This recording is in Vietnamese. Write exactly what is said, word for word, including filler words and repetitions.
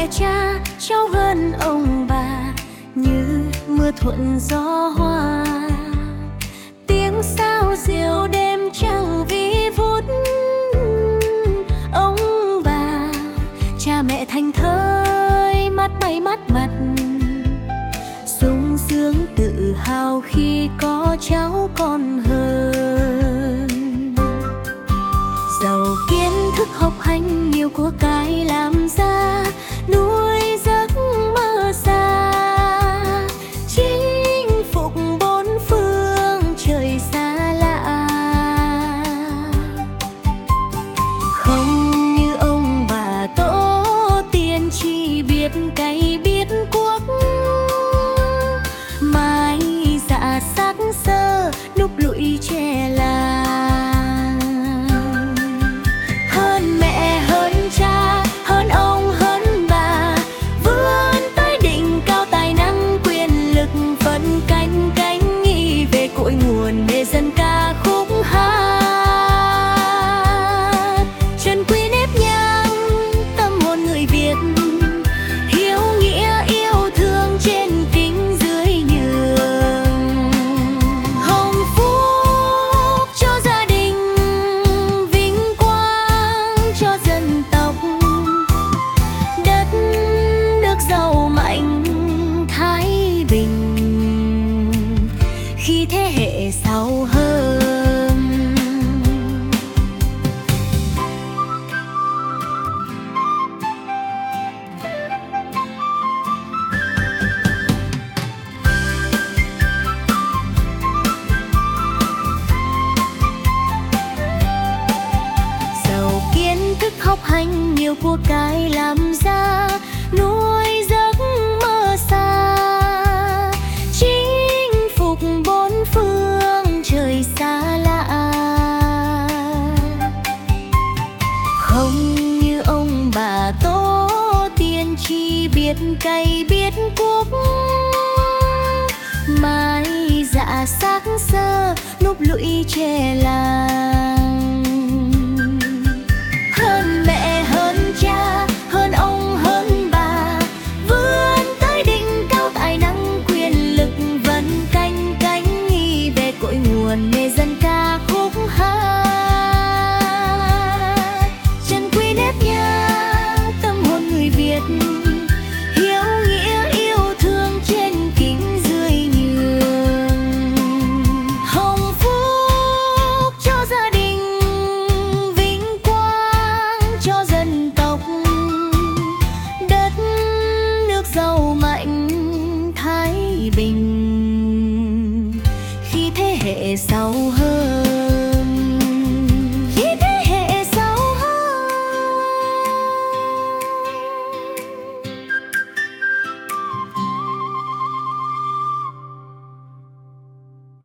mẹ cha, cháu hơn ông bà như mưa thuận gió hoa. Tiếng sao diều đêm trăng vi vút, ông bà cha mẹ thành thơi mắt bay mắt mặt, sung sướng tự hào khi có cháu con hơn. Giàu kiến thức học hành nhiều của cái làm ra, nuôi giấc mơ xa, chinh phục bốn phương trời xa lạ. Không như ông bà tổ tiên chỉ biết cày biết cuốc, mái dạ sắc sơ núp lụi tre làng. Hơn mẹ hơn cha, hơn ông hơn bà, vươn tới đỉnh cao tài năng quyền lực, phân canh cánh nghĩ về cội nguồn để dân ca khúc hát. Trần quý nếp nhang tâm hồn người Việt, hiếu nghĩa yêu thương trên kính dưới nhường. Hồng phúc cho gia đình, vinh quang cho dân tộc, đất nước giàu mạnh thái bình khi thế hệ sau hơn. Giàu kiến thức học hành nhiều của cái làm ra, nuôi giấc mơ xa, chinh phục bốn phương trời xa lạ. Không như ông bà tổ tiên chỉ biết cày biết cuốc, mái dạ xác sơ núp lụi tre làng. Hơn mẹ hơn cha,